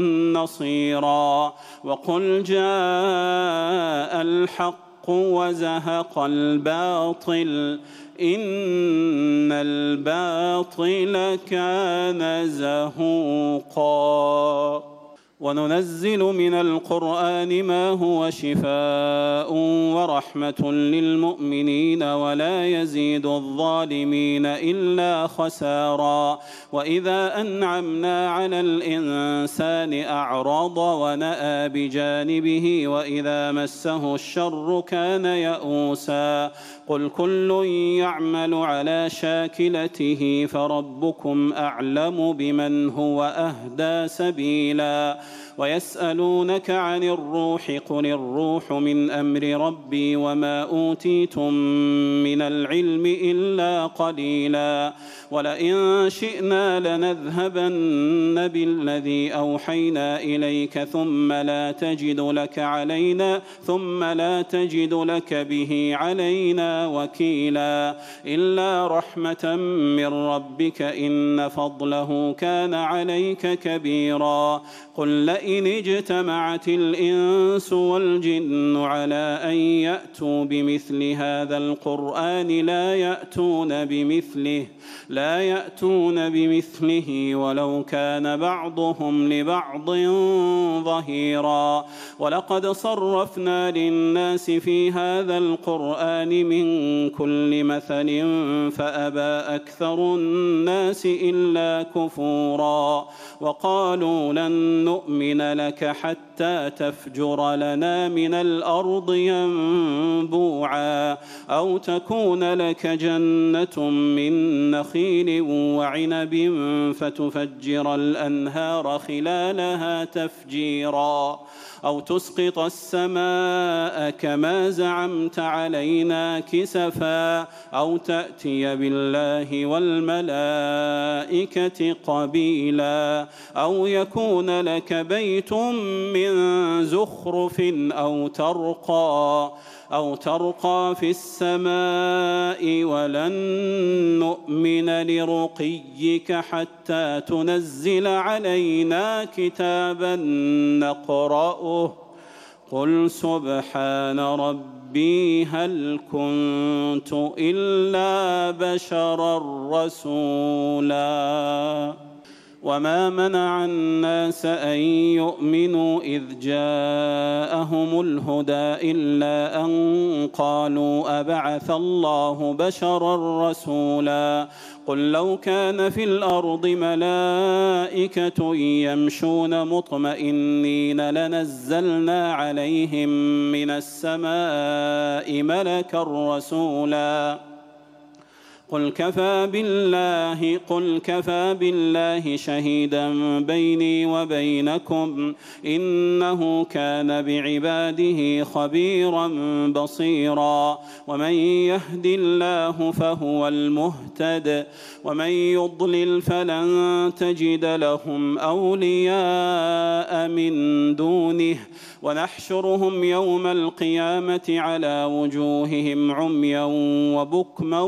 نصيرا وقل جاء الحق وزهق الباطل إن الباطل كان زهوقا وننزل من القرآن ما هو شفاء ورحمة للمؤمنين ولا يزيد الظالمين إلا خسارا وإذا أنعمنا على الإنسان أعرض ونأى بجانبه وإذا مسه الشر كان يئوسا قل كل يعمل على شاكلته فربكم أعلم بمن هو أهدى سبيلا ويسألونك عن الروح قل الروح من أمر ربي وما أوتيتم من العلم إلا قليلا ولئن شئنا لنذهبن بالذي أوحينا إليك ثم لا تجد لك علينا ثم لا تجد لك به علينا وكيلا إلا رحمة من ربك إن فضله كان عليك كبيرا قل لئن اجتمعت الإنس والجن على أن يأتوا بمثل هذا القرآن لا يأتون بمثله لا يأتون بمثله ولو كان بعضهم لبعض ظهيرا ولقد صرفنا للناس في هذا القرآن من كل مثل فأبى أكثر الناس إلا كفورا وقالوا لن نؤمن لك حتى حتى تفجر لنا من الأرض ينبوعا أو تكون لك جنة من نخيل وعنب فتفجر الأنهار خلالها تفجيرا أو تسقط السماء كما زعمت علينا كسفا أو تأتي بالله والملائكة قبيلا أو يكون لك بيت من زخرف أو ترقى أو ترقى في السماء ولن نؤمن لرقيك حتى تنزل علينا كتابا نقرأه قل سبحان ربي هل كنت إلا بشرا رسولا وما منع الناس أن يؤمنوا إذ جاءهم الهدى إلا أن قالوا أبعث الله بشرا رسولا قل لو كان في الأرض ملائكة يمشون مطمئنين لنزلنا عليهم من السماء ملكا رسولا قل كفى بالله قل كفى بالله شهيدا بيني وبينكم إنه كان بعباده خبيرا بصيرا ومن يهد الله فهو المهتد ومن يضلل فلن تجد لهم أولياء من دونه ونحشرهم يوم القيامة على وجوههم عميا وبكما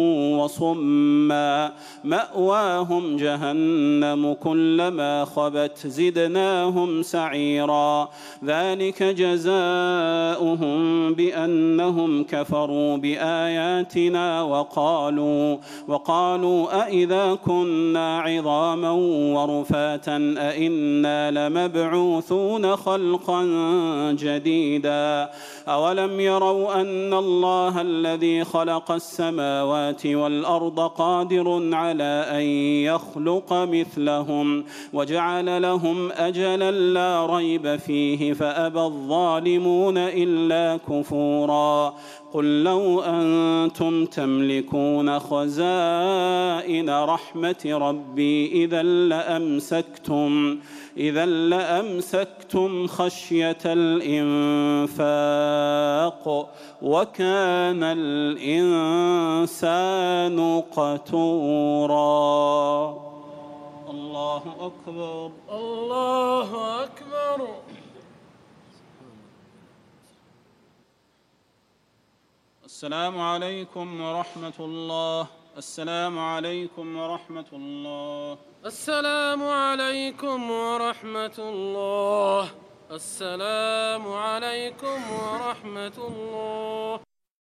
وصما مأواهم جهنم كلما خبت زدناهم سعيرا ذلك جزاؤهم بأنهم كفروا بآياتنا وقالوا وقالوا أئذا كنا عظاما ورفاتا أئنا لمبعوثون خلقا جديدا أولم يروا أن الله الذي خلق السماوات والأرض قادر على أن يخلق مثلهم وجعل لهم أجلا لا ريب فيه فأبى الظالمون إلا كفورا قل لو أنتم تملكون خزائن رحمة ربي إذا لأمسكتم إذا لأمسكتم خشية الإنفاق وكان الإنسان قتورا الله أكبر الله أكبر. السلام عليكم ورحمة الله. السلام عليكم ورحمة الله. السلام عليكم ورحمة الله. السلام عليكم ورحمة الله.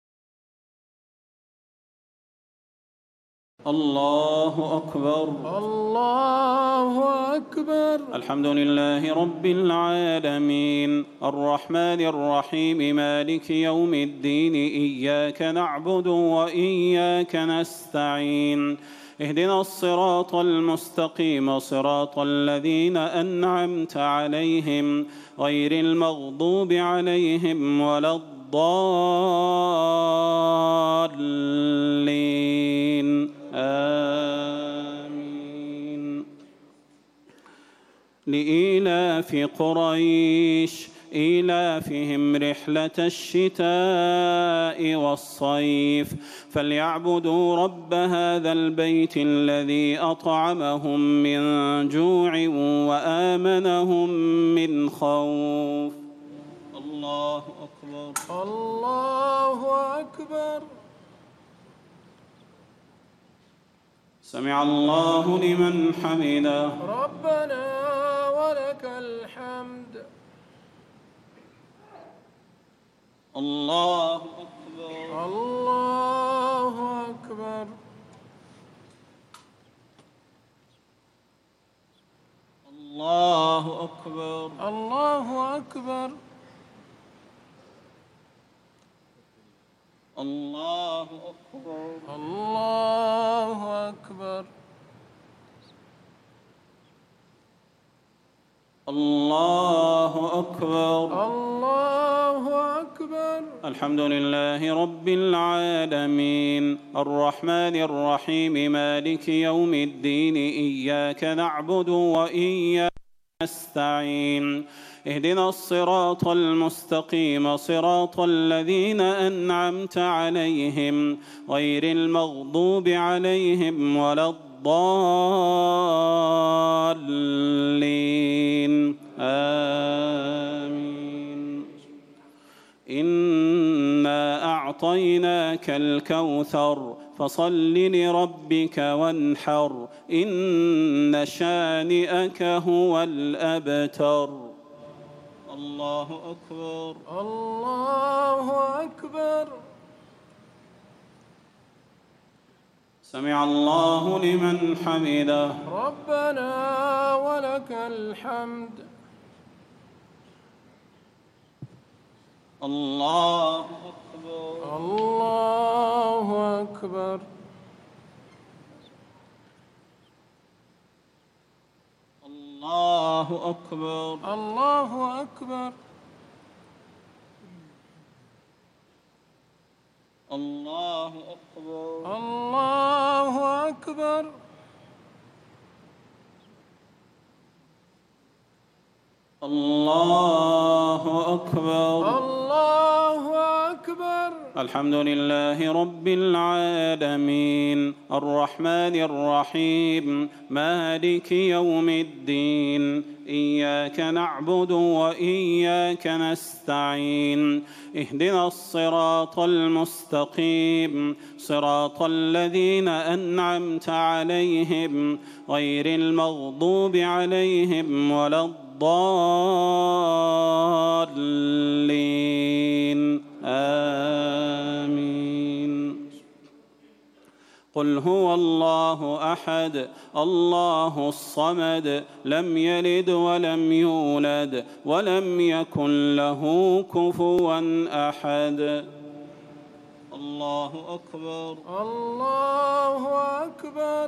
الله أكبر الله أكبر. الحمد لله رب العالمين الرحمن الرحيم مالك يوم الدين إياك نعبد وإياك نستعين اهدنا الصراط المستقيم صراط الذين أنعمت عليهم غير المغضوب عليهم ولا الضالين آمين. لإيلاف قريش إيلافهم رحلة الشتاء والصيف فليعبدوا رب هذا البيت الذي أطعمهم من جوع وآمنهم من خوف. الله أكبر الله أكبر. سمع الله لمن حمده ربنا ولك الحمد. الله أكبر الله أكبر. الله أكبر الله أكبر. الله أكبر الله أكبر. الله أكبر. الله أكبر. الحمد لله رب العالمين الرحمن الرحيم مالك يوم الدين إياك نعبد وإياك نستعين اهدنا الصراط المستقيم صراط الذين أنعمت عليهم غير المغضوب عليهم ولا الضالين آمين. إنا أعطيناك الكوثر فصل لربك وانحر إن شانئك هو الأبتر. الله أكبر. الله أكبر. سمع الله لمن حمده. ربنا ولك الحمد. الله أكبر. الله أكبر. الله أكبر. الله أكبر. الله أكبر. الله أكبر. الله أكبر. الله أكبر. الحمد لله رب العالمين الرحمن الرحيم مالك يوم الدين إياك نعبد وإياك نستعين اهدنا الصراط المستقيم صراط الذين أنعمت عليهم غير المغضوب عليهم ولا الضالين آمين. قل هو الله أحد الله الصمد لم يلد ولم يولد ولم يكن له كفوا أحد. الله أكبر. الله أكبر.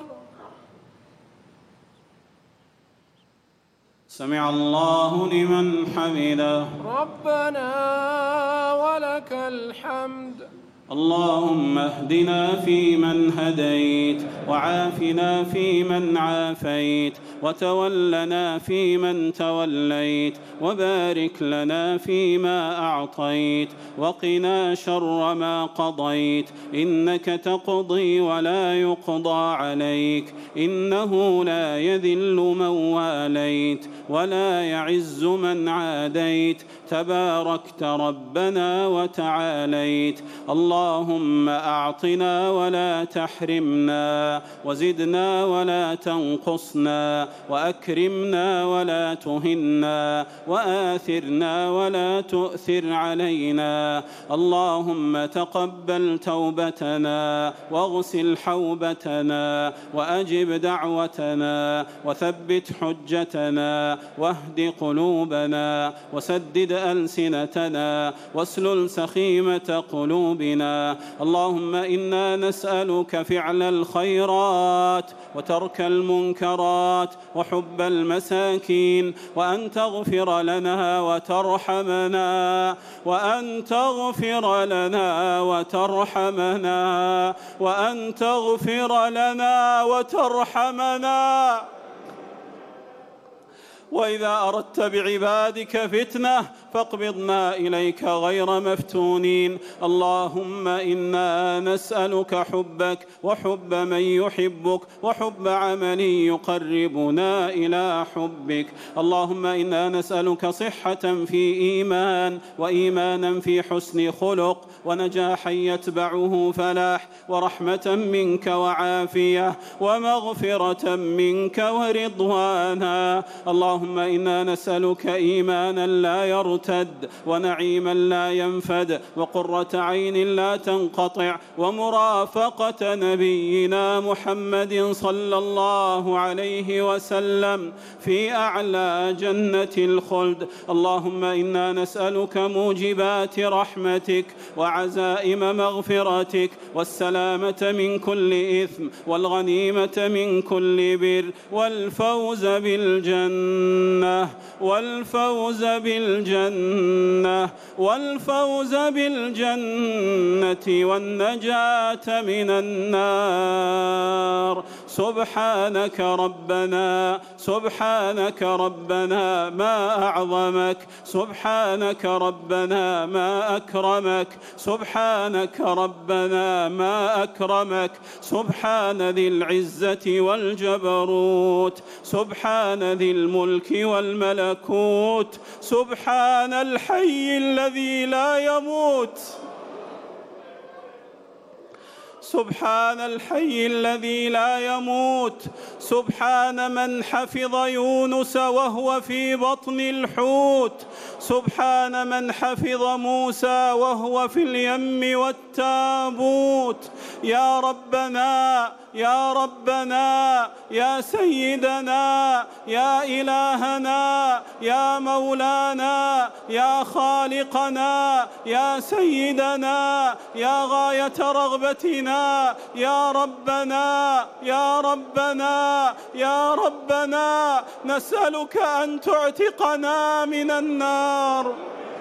سمع الله لمن حمده. ربنا ولك الحمد. اللهم اهدنا فيمن هديت وعافنا فيمن عافيت وتولنا فيمن توليت وبارك لنا فيما أعطيت وقنا شر ما قضيت إنك تقضي ولا يقضى عليك إنه لا يذل من واليت ولا يعز من عاديت تباركت ربنا وتعاليت. اللهم أعطنا ولا تحرمنا وزدنا ولا تنقصنا وأكرمنا ولا تهنا وآثرنا ولا تؤثر علينا. اللهم تقبل توبتنا واغسل حوبتنا وأجب دعوتنا وثبت حجتنا واهد قلوبنا وسدد ألسنتنا واسلل سخيمة قلوبنا. اللهم إنا نسألك فعل الخيرات وترك المنكرات وحب المساكين وأن تغفر لنا وترحمنا وأن تغفر لنا وترحمنا وأن تغفر لنا وترحمنا. وإذا أردت بعبادك فتنة فاقبضنا إليك غير مفتونين. اللهم إنا نسألك حبك وحب من يحبك وحب عمل يقربنا إلى حبك. اللهم إنا نسألك صحة في إيمان وإيمانا في حسن خلق ونجاحا يتبعه فلاح ورحمة منك وعافية ومغفرة منك ورضوانا. اللهم إنا نسألك إيمانا لا يرتد يرتد، ونعيما لا ينفد، وقرة عين لا تنقطع، ومرافقة نبينا محمد صلى الله عليه وسلم في أعلى جنة الخلد. اللهم إنا نسألك موجبات رحمتك وعزائم مغفرتك والسلامة من كل إثم والغنيمة من كل بر والفوز بالجنة والفوز بالجنة والفوز بالجنة والنجاة من النار. سبحانك ربنا سبحانك ربنا ما أعظمك، سبحانك ربنا ما أكرمك، سبحانك ربنا ما أكرمك، سبحان ذي العزة والجبروت، سبحان ذي الملك والملكوت، سبحان الحي الذي لا يموت، سبحان الحي الذي لا يموت، سبحان من حفظ يونس وهو في بطن الحوت، سبحان من حفظ موسى وهو في اليم والتابوت. يا ربنا يا ربنا يا سيدنا يا إلهنا يا مولانا يا خالقنا يا سيدنا يا غاية رغبتنا، يا ربنا يا ربنا يا ربنا نسألك أن تعتقنا من النار.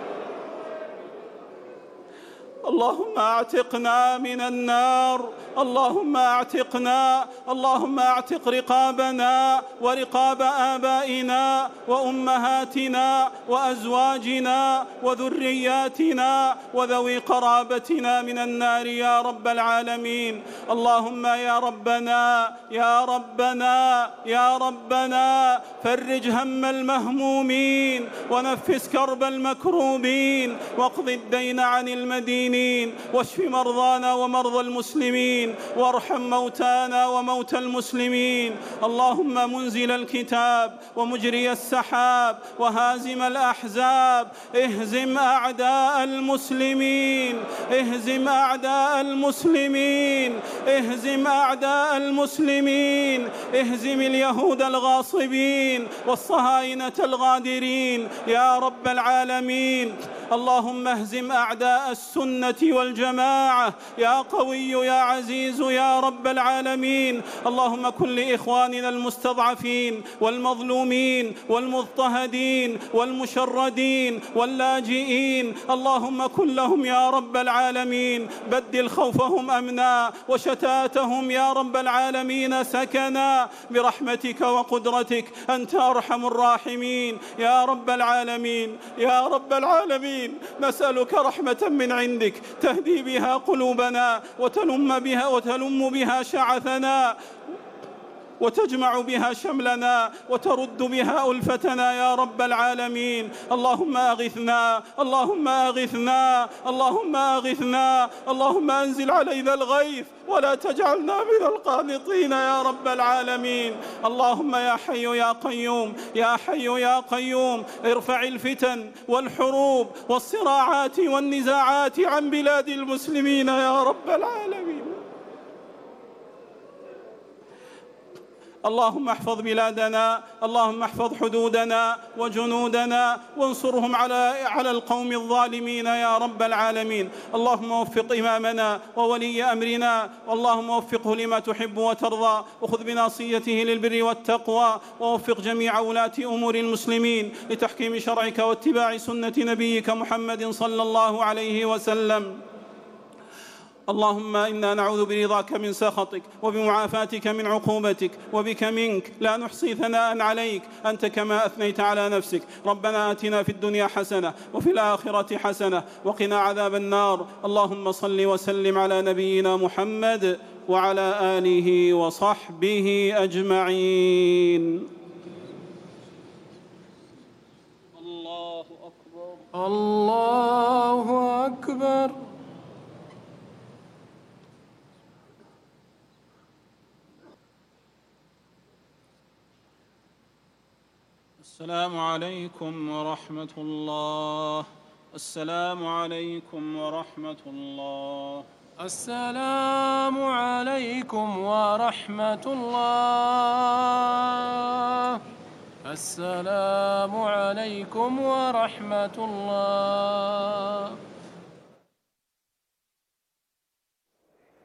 اللهم اعتقنا من النار، اللهم اعتقنا، اللهم اعتق رقابنا ورقاب آبائنا وأمهاتنا وأزواجنا وذرياتنا وذوي قرابتنا من النار يا رب العالمين. اللهم يا ربنا يا ربنا يا ربنا فرج هم المهمومين ونفس كرب المكروبين واقض الدين عن المدينين واشف مرضانا ومرضى المسلمين وارحم موتانا وموتى المسلمين. اللهم منزل الكتاب ومجري السحاب وهازم الأحزاب اهزم أعداء المسلمين اهزم أعداء المسلمين اهزم أعداء المسلمين اهزم اليهود الغاصبين والصهاينة الغادرين يا رب العالمين. اللهم اهزم أعداء السنة والجماعة يا قوي يا عزيز يا رب العالمين. اللهم كن لإخواننا المستضعفين والمظلومين والمضطهدين والمشردين واللاجئين، اللهم كن لهم يا رب العالمين، بدل خوفهم أمنا وشتاتهم يا رب العالمين سكنا برحمتك وقدرتك، أنت أرحم الراحمين يا رب العالمين. يا رب العالمين نسألك رحمة من عندك تهدي بها قلوبنا وتلم بها وتلم بها شعثنا وتجمع بها شملنا وترد بها ألفتنا يا رب العالمين. اللهم أغثنا اللهم أغثنا اللهم أغثنا اللهم أنزل علينا الغيث ولا تجعلنا من القانطين يا رب العالمين. اللهم يا حي يا قيوم يا حي يا قيوم ارفع الفتن والحروب والصراعات والنزاعات عن بلاد المسلمين يا رب العالمين. اللهم احفظ بلادنا، اللهم احفظ حدودنا وجنودنا وانصرهم على على القوم الظالمين يا رب العالمين. اللهم وفق إمامنا وولي أمرنا، اللهم وفقه لما تحب وترضى، وخذ بناصيته للبر والتقوى، ووفق جميع ولاة أمور المسلمين لتحكيم شرعك واتباع سنة نبيك محمد صلى الله عليه وسلم. اللهم إنا نعوذ برضاك من سخطك وبمعافاتك من عقوبتك، وبك منك لا نحصي ثناء عليك أنت كما أثنيت على نفسك. ربنا آتنا في الدنيا حسنة وفي الآخرة حسنة وقنا عذاب النار. اللهم صل وسلم على نبينا محمد وعلى آله وصحبه أجمعين. الله أكبر الله أكبر. السلام عليكم ورحمة الله. السلام عليكم ورحمة الله. السلام عليكم ورحمة الله. السلام عليكم ورحمة الله.